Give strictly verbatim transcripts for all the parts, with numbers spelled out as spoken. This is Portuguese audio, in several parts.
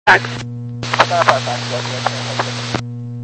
táxi. Tá, tá, tá, tá, tá.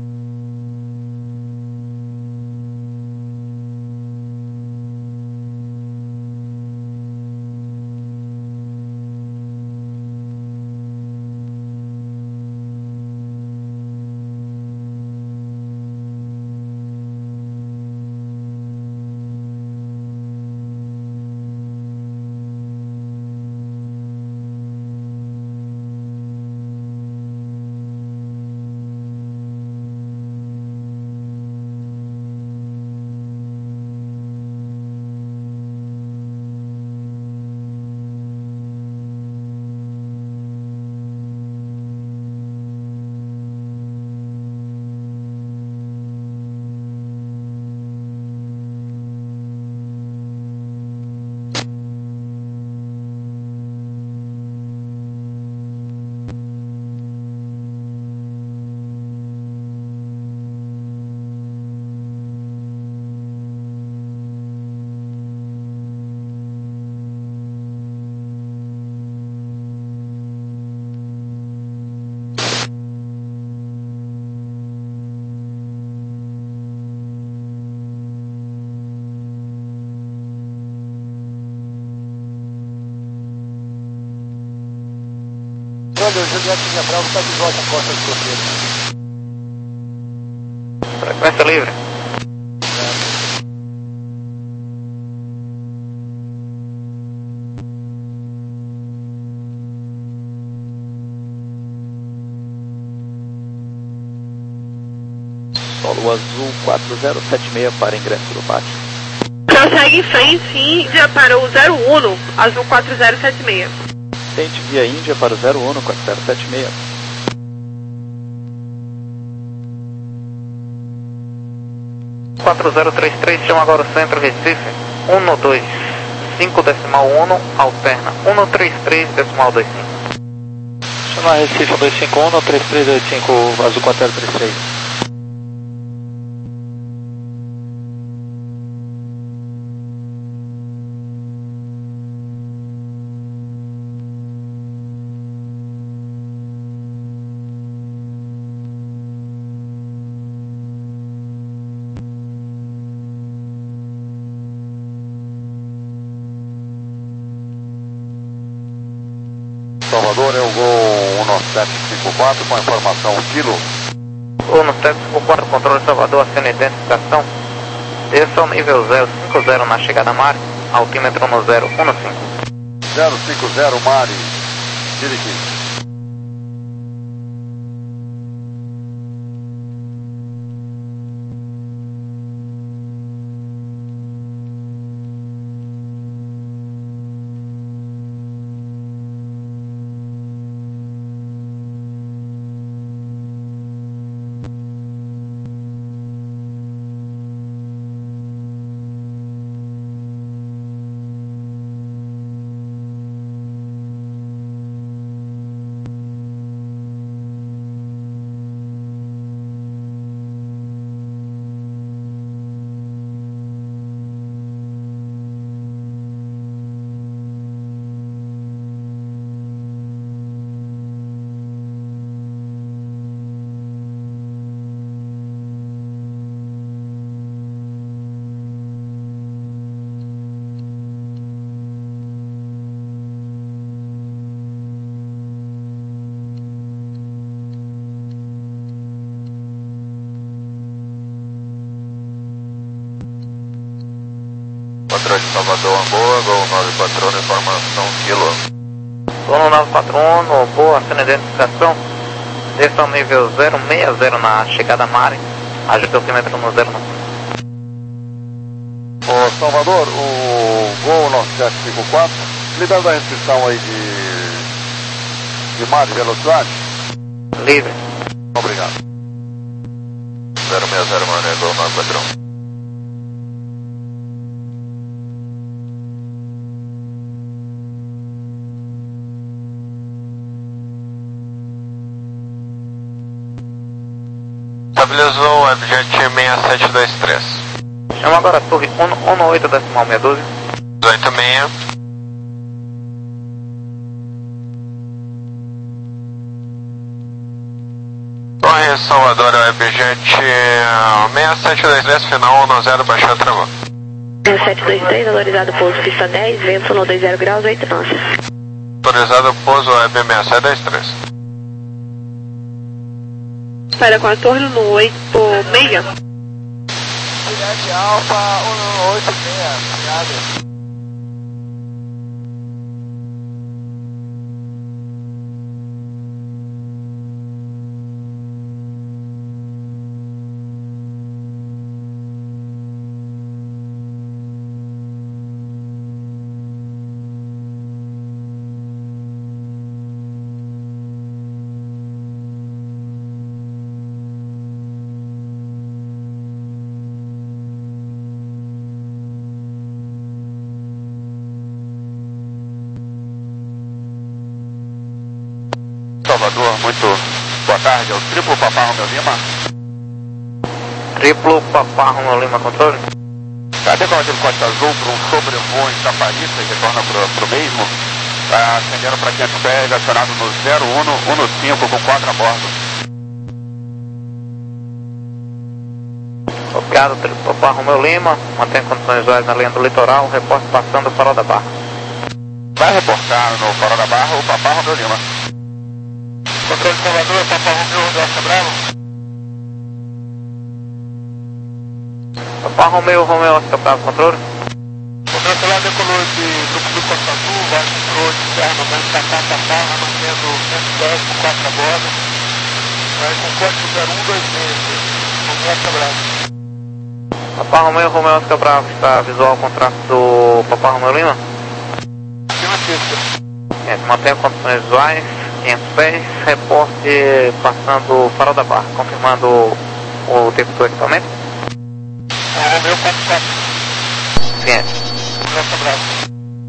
Juliette Linha Bravo está de volta à costa de fronteira. Frequência livre. Solo azul quatro zero sete seis para ingresso do pátio. Prossegue em frente, Índia para o zero um, azul quatro zero sete seis. Tente via Índia para o zero um quatro zero sete seis. quatro zero três três, chama agora o centro Recife. um dois cinco decimal um, alterna. um três três decimal dois cinco. Chama Recife dois cinco um, três três dois cinco, azul quatro zero três três. Salvador é o Gol um nove sete cinco quatro com a informação quilo. um nove sete cinco quatro, controle Salvador, acena identificação. Desça ao nível zero cinco zero na chegada Mari, altímetro no zero um cinco. zero cinco zero Mari, Chiriquí. Controle de Salvador, Angola, Gol nove quatro um, informação quilo. Gol nove quatro um, boa, acena identificação. Desça ao nível zero seis zero na chegada Mari, ajuste o altímetro no zero um cinco. Ô Salvador, o Gol nove sete cinco quatro, libera a restrição aí de, de Mari, velocidade? Livre. Obrigado. zero seis zero Mané, Gol nove quatro um. Estabilizou o Webjet seis sete dois três. Chama agora a torre um oito decimal seis doze. dezoito seis. Torre Salvador, Webjet seis sete dois três, final um zero, baixou a travão. seis sete dois três, autorizado pouso pista dez, vento no dois zero graus, oito nós. Autorizado pouso Web seis sete dois três. Para contorno no oito seis. Juliette Alfa oito seis, obrigado. Salvador, muito boa tarde, é o triplo Papá Romeu Lima. Triplo Papá Romeu Lima, controle. Cadê com aquele Costa Azul para um sobrevoo em Taparita e retorna para o mesmo? Está ascendendo para quinhentos pés, acionado no zero um um cinco com quatro a bordo. Copiado, triplo Papá Romeu Lima, mantém condições visuais na linha do litoral, reporte passando o farol da Barra. Vai reportar no farol da Barra o Papá Romeu Lima. Controle de Salvador, Papá Romeu, Oscar Bravo. Papá Romeu, Romeu, Oscar Bravo, controle. Controle celular decolou de grupo do Costa Azul, vai controle de terra, mandando Tatá, Tatá, mantendo cento e dez com quatro a bordo. Vai com código zero um dois seis, Romeu, Oscar Bravo. Papá Romeu, Romeu, Oscar Bravo, está visual ao contrato do Papá Romeu Lima? Tem uma pista. É, mantém condições visuais. quinhentos pés, reporte passando o farol da Barra, confirmando o tempo do equipamento. É o meu quatro quatro. Ciente. Um abraço.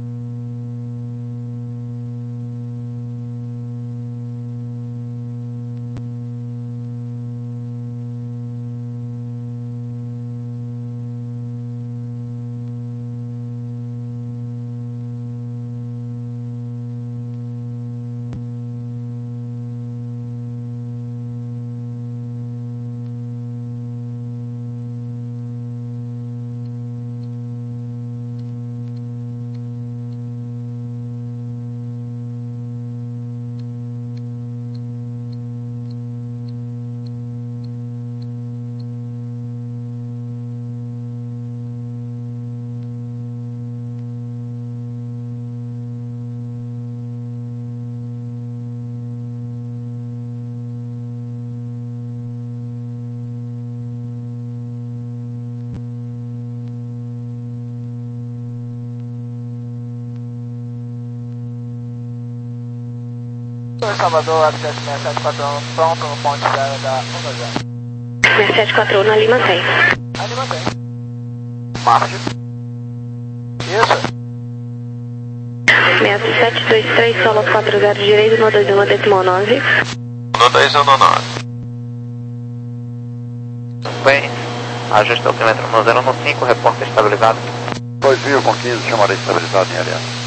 Salvador, Web sete seis sete quatro um, pronto no ponte zero da um zero. seis sete quatro um na Lima seis. A Lima seis. Márcio. Isso. seis sete dois três, solo quatro zero direito, no dois um decimal nove. No dois um nove. Bem, ajuste o altímetro no zero um cinco, reporte estabilizado. dois mil com quinze, chamarei estabilizado em área.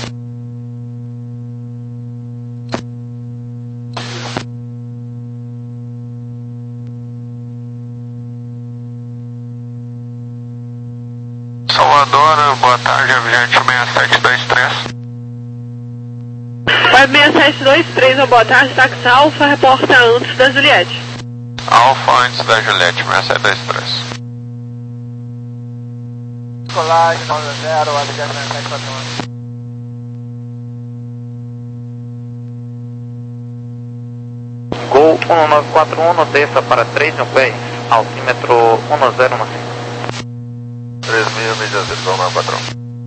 Salvador, boa tarde, Webjet seis sete dois três. Web seis sete dois três, boa tarde, táxi Alfa, reporta antes da Juliette. Alfa antes da Juliette, seis sete dois três. Colagem nove zero, Webjet seis sete quatro um. Gol um nove quatro um, desça para três mil pés, altímetro um zero um cinco. três mil milhas de zona, patrão.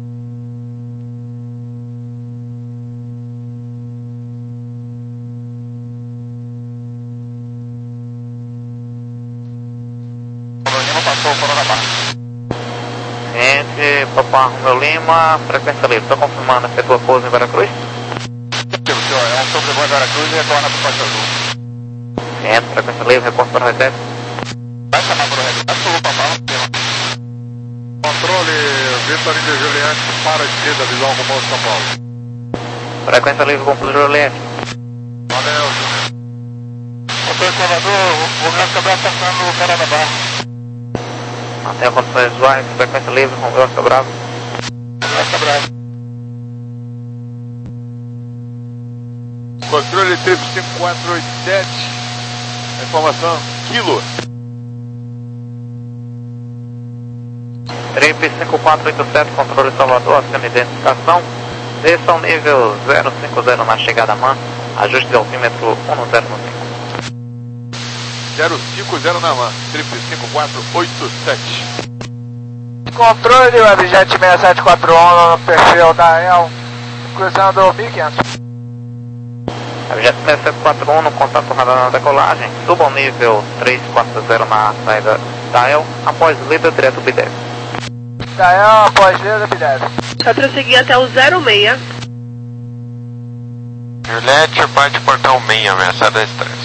Passou o farol da Barra. Ciente, Papá Romeu Lima, frequência livre. Estou confirmando, efetua pouso em Veracruz? Pelo senhor, é um sobrevoo em Veracruz e retorna para o Costa Azul. Ciente, frequência livre, reporte para o reset. Vai chamar para o reset, o Papá Romeu Lima. Controle, Vitor de Juliette, para a esquerda, visual com o São Paulo. Frequência livre com o Juliette. Valeu, Júnior. Controle Salvador, o Romeu Cabral passando o cara da barra. Mantenha condições visuais, frequência livre, Romeu Cabral. Romeu Cabral. Controle triplo cinco quatro oito sete. Informação, quilo. Trip cinco quatro oito sete, controle Salvador, acima identificação. Desça ao nível zero cinco zero na chegada a man. Ajuste de altímetro um zero cinco. zero cinco zero na man, triplo cinco quatro oito sete. Controle Webjet seis sete quatro um no perfil da E L, cruzando mil e quinhentos. Webjet seis sete quatro um no contato radar na decolagem. Suba ao nível três quatro zero na saída da E L, após líder direto B dez. Da E L após líder B dez. Vai prosseguir até o zero seis. Juliette, parte portão seis, ameaçada estresse.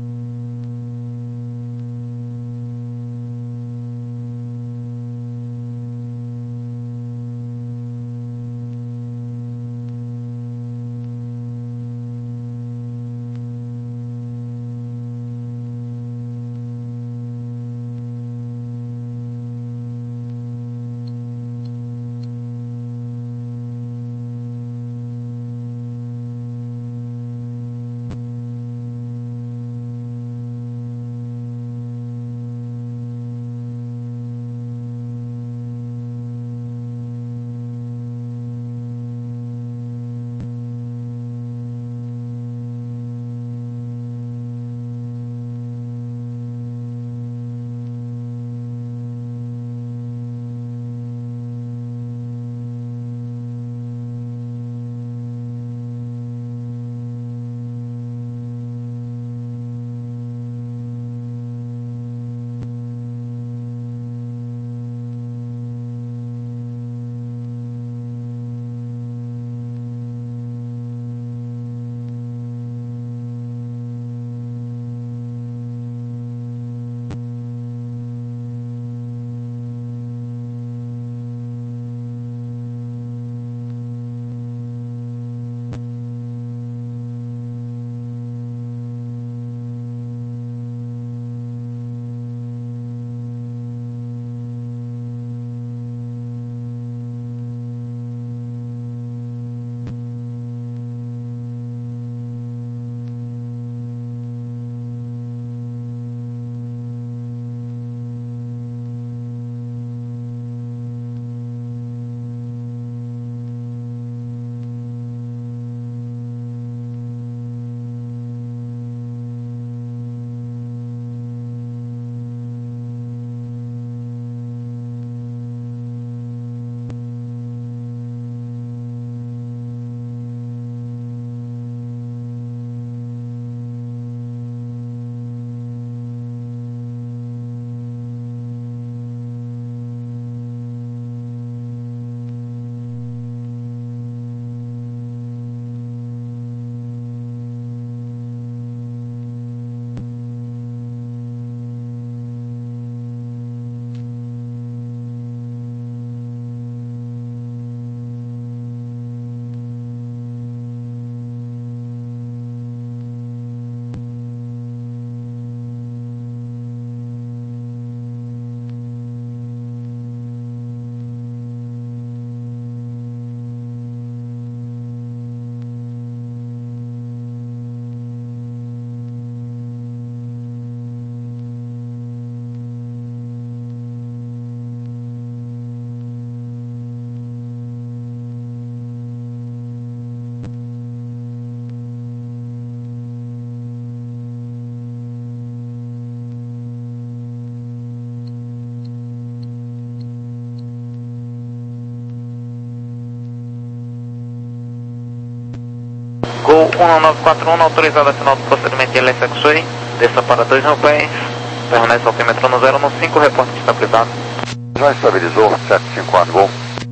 Gol um nove quatro um, autorizado a final do procedimento de L S X-Way. Desça para dois mil pés. Permanece ao altímetro no zero cinco, reporte estabilizado. Já estabilizou, sete cinco quatro, gol.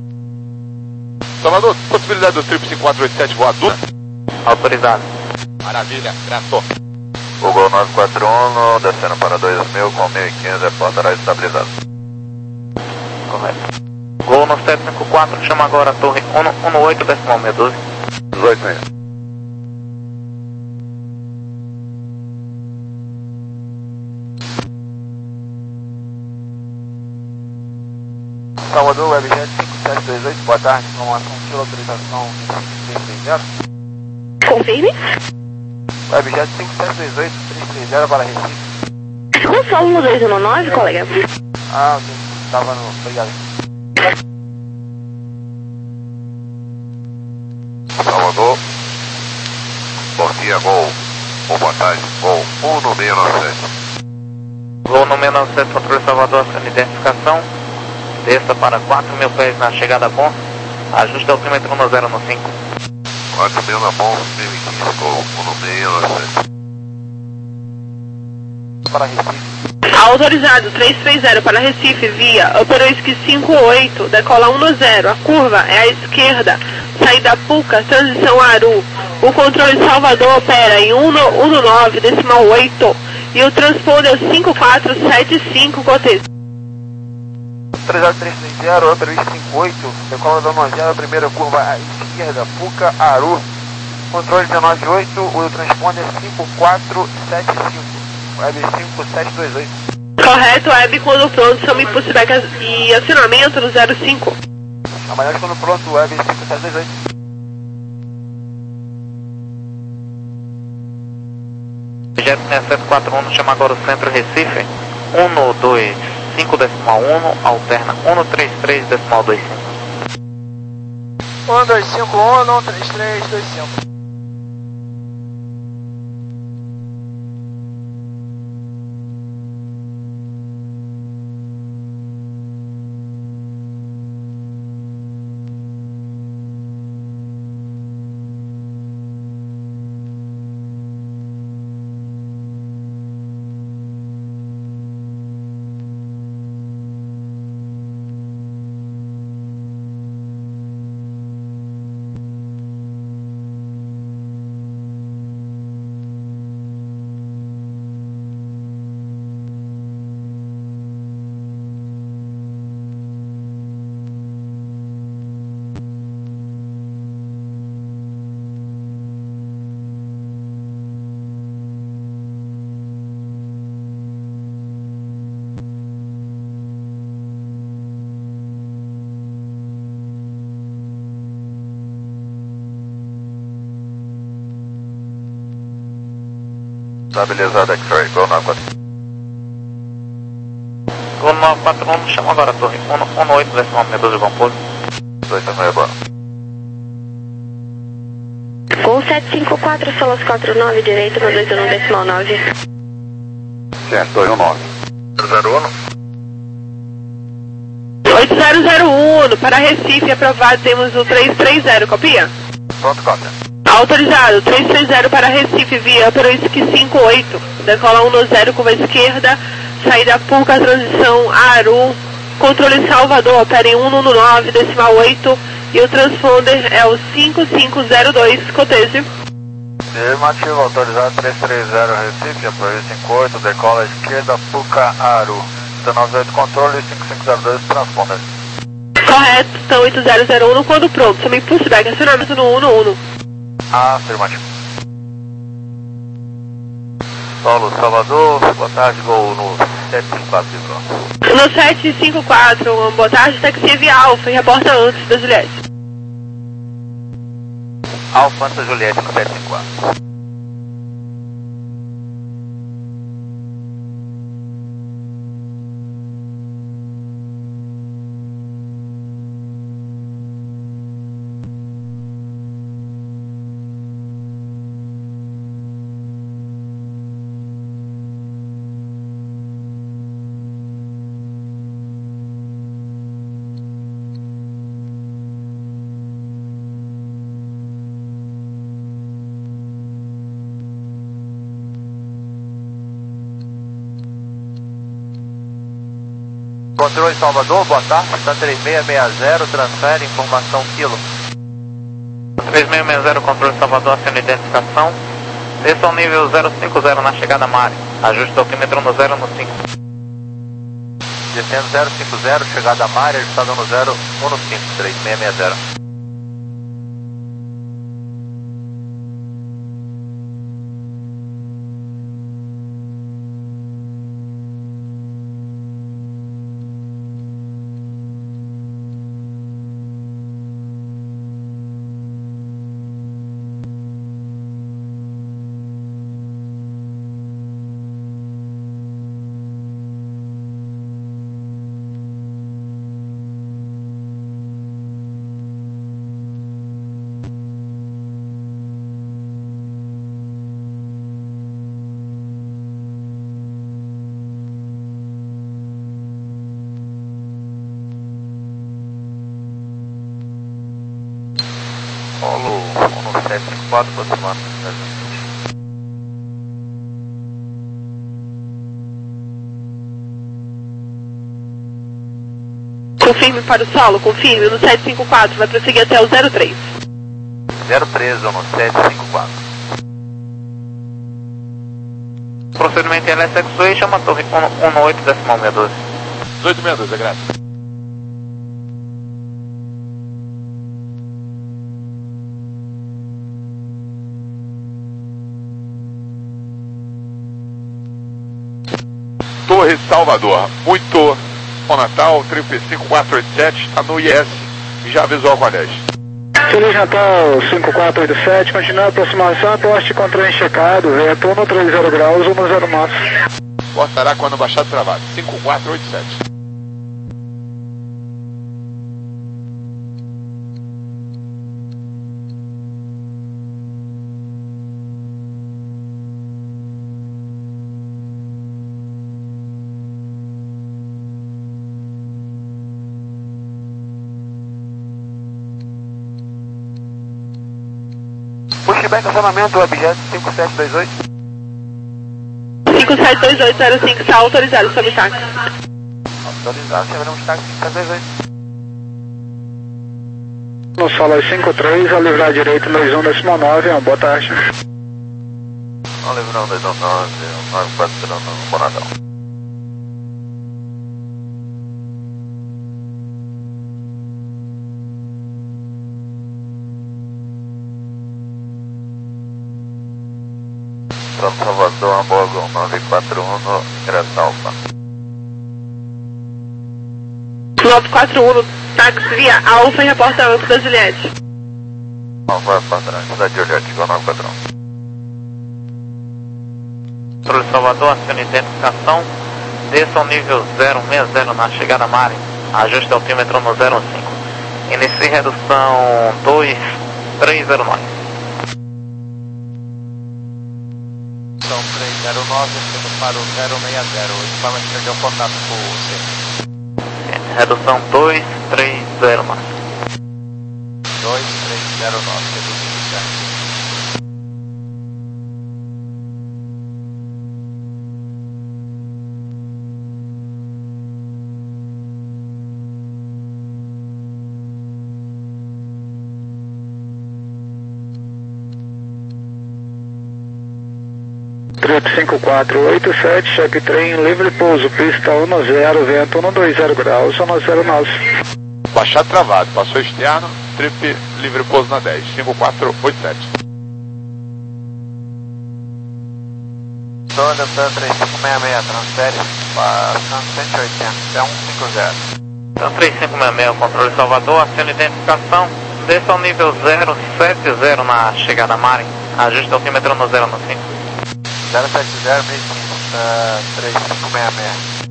Salvador, possibilidade do triplo cinco quatro oito sete voar dupla? Autorizado. Maravilha, graças. O Gol nove quatro um, descendo para dois mil, com mil e quinze, reporte horário estabilizado. Correto. Gol no sete cinco quatro, chama agora a torre um um oito, decimal seis doze. dezoito meia. Salvador, Webjet cinco sete dois oito, boa tarde, informação de autorização três três zero. Confirme. Webjet cinco sete dois oito, três três zero para Recife. Qual só um dois um nove, colega? Ah, ok, estava no... Obrigado. Salvador, bom dia, Gol. Ou boa tarde, Gol um no seis nove sete. Voo no seis nove sete, controle Salvador, sendo identificação. Desça para quatro mil pés na chegada a ponto. Ajuste ao altímetro um zero no cinco. quatro mil na ponta, mil e quinze, Gol um no seis nove sete. Para Recife. Autorizado três três zero para Recife, via Operoisque cinco oito, decola um zero. A curva é à esquerda, saída Puca, transição Aru. O controle Salvador opera em um nove decimal oito e o transponder cinco quatro sete cinco, cotejo. três zero três três zero, Operoisque cinco oito, decola da nove, primeira curva à esquerda, Puca, Aru. Controle dezenove oito, o transponder cinco quatro sete cinco. Web cinco sete dois oito. Correto, Web quando pronto, chame pushback e acionamento no zero cinco. Amanhã quando pronto, Web cinco sete dois oito. Jet seis sete quatro um, chama agora o centro Recife. um dois cinco decimal um, alterna um três três decimal dois cinco. um dois cinco um, um três três dois cinco. Estabilizado X-Ray, Gol nove quatro. Gol nove quatro um, chama agora a torre um oito decimal sessenta e dois, bom pouso. dois meia boa. Gol sete cinco quatro, Solas quatro nove, direito no dois um decimal nove. Certo, dois um nove. zero um. oito zero zero um, para Recife, aprovado, temos o três três zero, copia? Pronto, cópia. Autorizado, três três zero para Recife, via Operoisque cinco oito, decola um zero, curva esquerda, saída Puca, transição Aru, controle Salvador, opera em um nove decimal oito e o transponder é o cinco cinco zero dois, cotejo. Afirmativo, autorizado três três zero Recife, Operoisque cinco oito, decola esquerda, Puca, Aru. dezenove oito, controle cinco cinco zero dois, transponder. Correto, então oito zero zero um, quando pronto, chame pushback, acionamento no um um. Afirmativo. Solo Salvador, boa tarde, Gol no sete cinco quatro, pronto. No sete cinco quatro, boa tarde, taxi via Alfa e reporta antes da Juliette. Alfa Santa Juliette no sete cinco quatro. Controle Salvador, boa tarde, está três seis seis zero, transfere informação quilo. três seis seis zero, controle Salvador, acendo identificação. Desça ao nível zero cinco zero na chegada Mare. Ajuste o altímetro no zero no cinco. Descendo zero cinco zero, chegada Mare, ajustado no zero um no cinco, três seis seis zero. sete cinco quatro, aproximando. Confirme para o solo, confirme no sete cinco quatro, vai prosseguir até o zero três. zero três no sete cinco quatro. Procedimento em L S X-Way, chama a torre um um oito decimal seis doze. dezoito sessenta e dois, é grátis. Torre Salvador, muito bom Natal, triplo cinco quatro oito sete, está no I S, já avisou a dez. Feliz Natal, cinco quatro oito sete, continua a aproximação, poste controle checado, vento um no trinta graus, um no zero knots. Portará quando baixar travado, cinco quatro oito sete. Pushback, acionamento, objeto cinco sete dois oito. cinco sete dois oito zero cinco, está autorizado sobre táxi. Autorizado, chamaremos táxi cinco sete dois oito. No solo cinco três, a livrar direito dois um decimal nove, uma boa tarde. Não livrão dois um nove, nove quatro zero nove, bom Natal. Pronto, Salvador, Hamburgo, nove quatro um, no Ingresso Alfa. nove quatro um, táxi via Alfa e reporta Alfa da Juliette. Alfa, padrão, cidade de Juliette, igual nove quatro um. Controle Salvador, acione identificação, desça ao nível zero seis zero na chegada Mare, ajuste altímetro no zero cinco. Inicie redução dois três zero nove. três zero nove, sendo para o zero seis zero, o equipamento perdeu contato com o C. Redução dois três zero nove. dois três zero nove, reduzindo certo. Trip cinco quatro oito sete, check trem, livre pouso, pista um no zero, vento um no dois zero graus, um no zero nove. Baixar travado, passou externo, trip livre pouso na dez, cinco quatro oito sete. Sonda três cinco seis seis, transfere para cento e oitenta, é um cinco zero. Então três cinco seis seis, controle Salvador, acione identificação, desça ao nível zero sete zero na chegada Mare, ajuste altímetro no zero no cinco. zero sete zero, três cinco seis seis.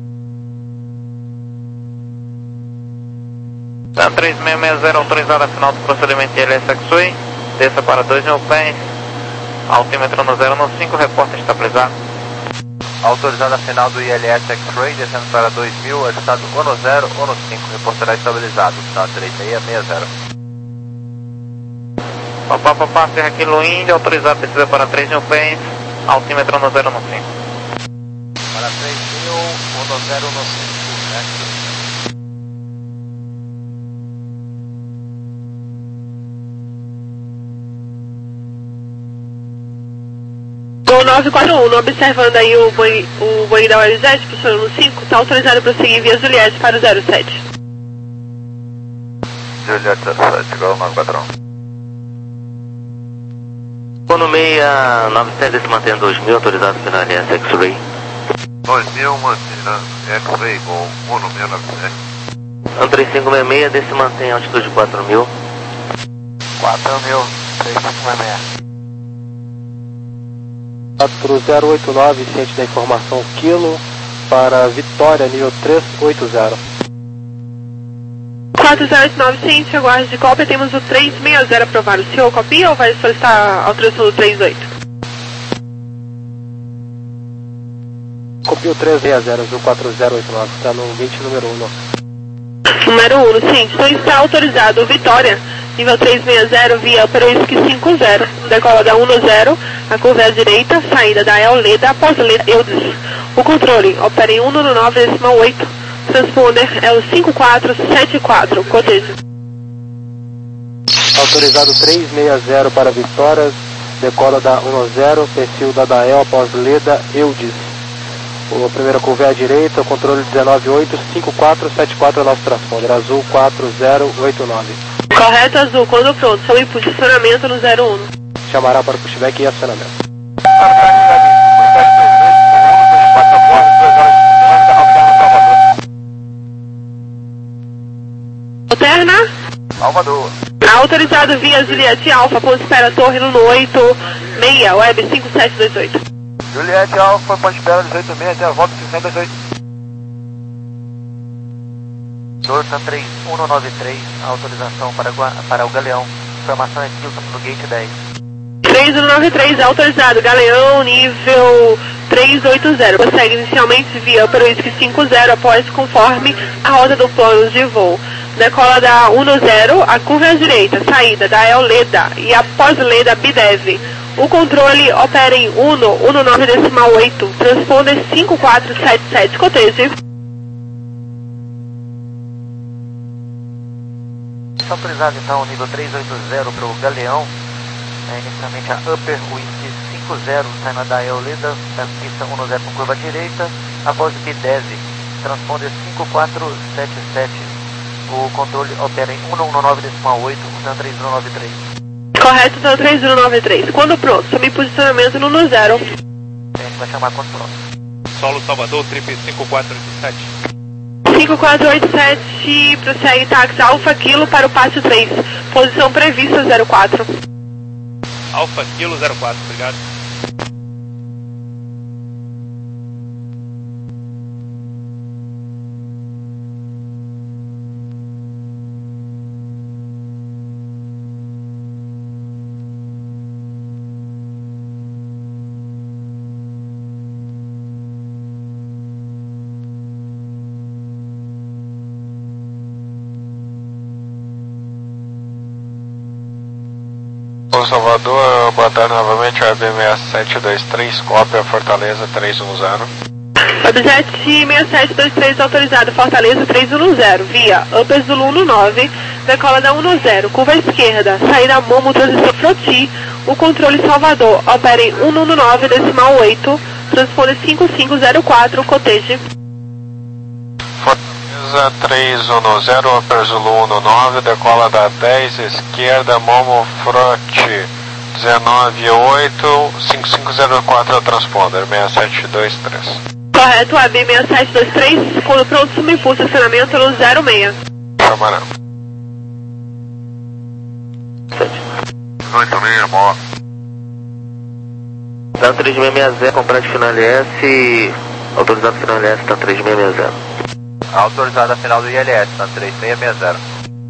Tá, três seis seis zero, autorizada final do procedimento de L S X-Way, desça para dois mil pés, altímetro no zero no cinco, reporta estabilizado. Autorizada final do I L S X-Ray, descendo para dois mil, ajustado ou no zero ou no cinco, reportará estabilizado, tá, três seis seis zero. Papá, papá, Serra Kilo Índia, autorizado descida para três mil pés, altímetro no zero no cinco. Para três mil, ou no zero no cinco, né? Gol nove quatro um, observando aí o boi, o boi da U L Z, posicionando no cinco, está autorizado para seguir via Juliette para o zero sete. Juliette zero sete, igual nove quatro um. Quando meia nove sete se mantém dois mil, autorizado pela L S X-Ray. dois mil, mantendo X-Ray, Gol um no seis nove sete. três cinco seis seis, desse mantém altitude quatro mil. quatro mil, três cinco seis seis. quatro zero oito nove, ciente da informação quilo, para Vitória, nível três oito zero. quatro zero oito nove, ciente, aguarde de cópia, temos o três seis zero aprovado. O senhor copia ou vai solicitar a autorização do três oito? Copia o três seis zero, viu, quatro zero oito nove, está no vinte número um. Número um, ciente, então está autorizado. Vitória, nível três seis zero, via Upper Whisky cinco zero, decola da um no zero, a curva é à direita, saída da El Leda, após Leda Eudes. O controle opera em um no nove decimal oito, transponder é o cinco quatro sete quatro, cotejo. Autorizado três seis zero para Vitórias, decola da um no zero, perfil da Dael após Leda Eudes. A primeira curva é à direita, o controle dezenove oito cinco quatro sete quatro, nosso transponder, azul quatro zero oito nove. Correto, azul, quando pronto, sob posicionamento no zero um. Chamará para pushback e acionamento. Alterna? Salvador. Autorizado via Juliette Alfa, ponto espera torre no oito seis, web cinco sete dois oito. Juliette Alfa, ponto espera dezoito seis, até a volta cinco dois oito. Dorsa três um nove três, autorização para, para o Galeão. Informação é Kilton no gate dez. três um nove três, autorizado, Galeão, nível três oito zero. Prossegue inicialmente via Upper Whisky cinco zero, após conforme a rota do plano de voo. Decola da um no zero, a curva é à direita, saída da El Leda e após Leda Bidev. O controle opera em um no nove decimal oito, transponder cinco quatro sete sete, cotejo. Autorizado então nível três oito zero para o Galeão, é, inicialmente a Upper Whisky cinco zero, saindo da El Leda, pista um no zero com curva direita, após Bidev, transponder cinco quatro sete sete, o controle opera em um no nove decimal oito, usando três um nove três. Correto, então três um nove três, quando pronto, sob posicionamento no no zero. A gente vai chamar quando pronto. Solo Salvador, trip cinco quatro oito sete. cinco quatro oito sete, prossegue táxi Alfa Kilo para o pátio três, posição prevista zero quatro. Alfa Kilo zero quatro, obrigado. Ô Salvador, boa tarde novamente, web seis sete dois três, cópia Fortaleza três um zero. Objet seis sete dois três autorizado, Fortaleza três um zero, via Upper Zulu um nove, decola da um no zero, curva à esquerda, saída Momo, transição Froti, o controle Salvador, opera em um no nove decimal oito, transponder cinco cinco zero quatro, cotejo. Fortaleza três um zero, Upper Zulu um nove, decola da dez, esquerda, Momo Froti dezenove oito, cinco cinco zero quatro, transponder seis sete dois três. Correto, A B seis sete dois três, quando pronto, subimpulso, acionamento no zero seis. Chamarão. dezoito seis, boa. Tá três seis seis zero, comprar de final S, autorizado final S, tá três seis seis zero. Autorizado a final do I L S, tá três seis seis zero.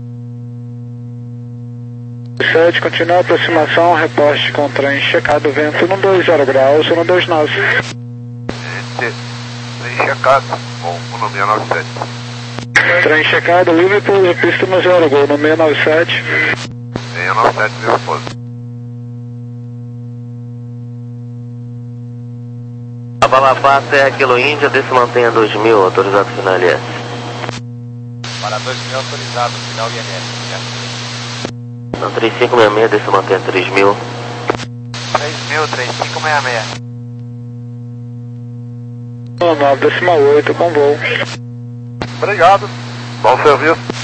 sete, continua a aproximação, reporte com trem checado, vento um dois zero graus, um dois nove. Trem checado, bom, um seis nove sete. Trem checado, livre por pista no zero, gol no seis nove sete. seis nove sete, viu, pô. Abalapá, Serra Kilo Índia, desse mantenha dois mil, autorizado final I L S. Para dois mil, autorizado final I L S. Não, três cinco seis seis, desse mantenha três mil. três mil, três cinco seis seis. nove decimal oito com voo. Obrigado. Bom serviço.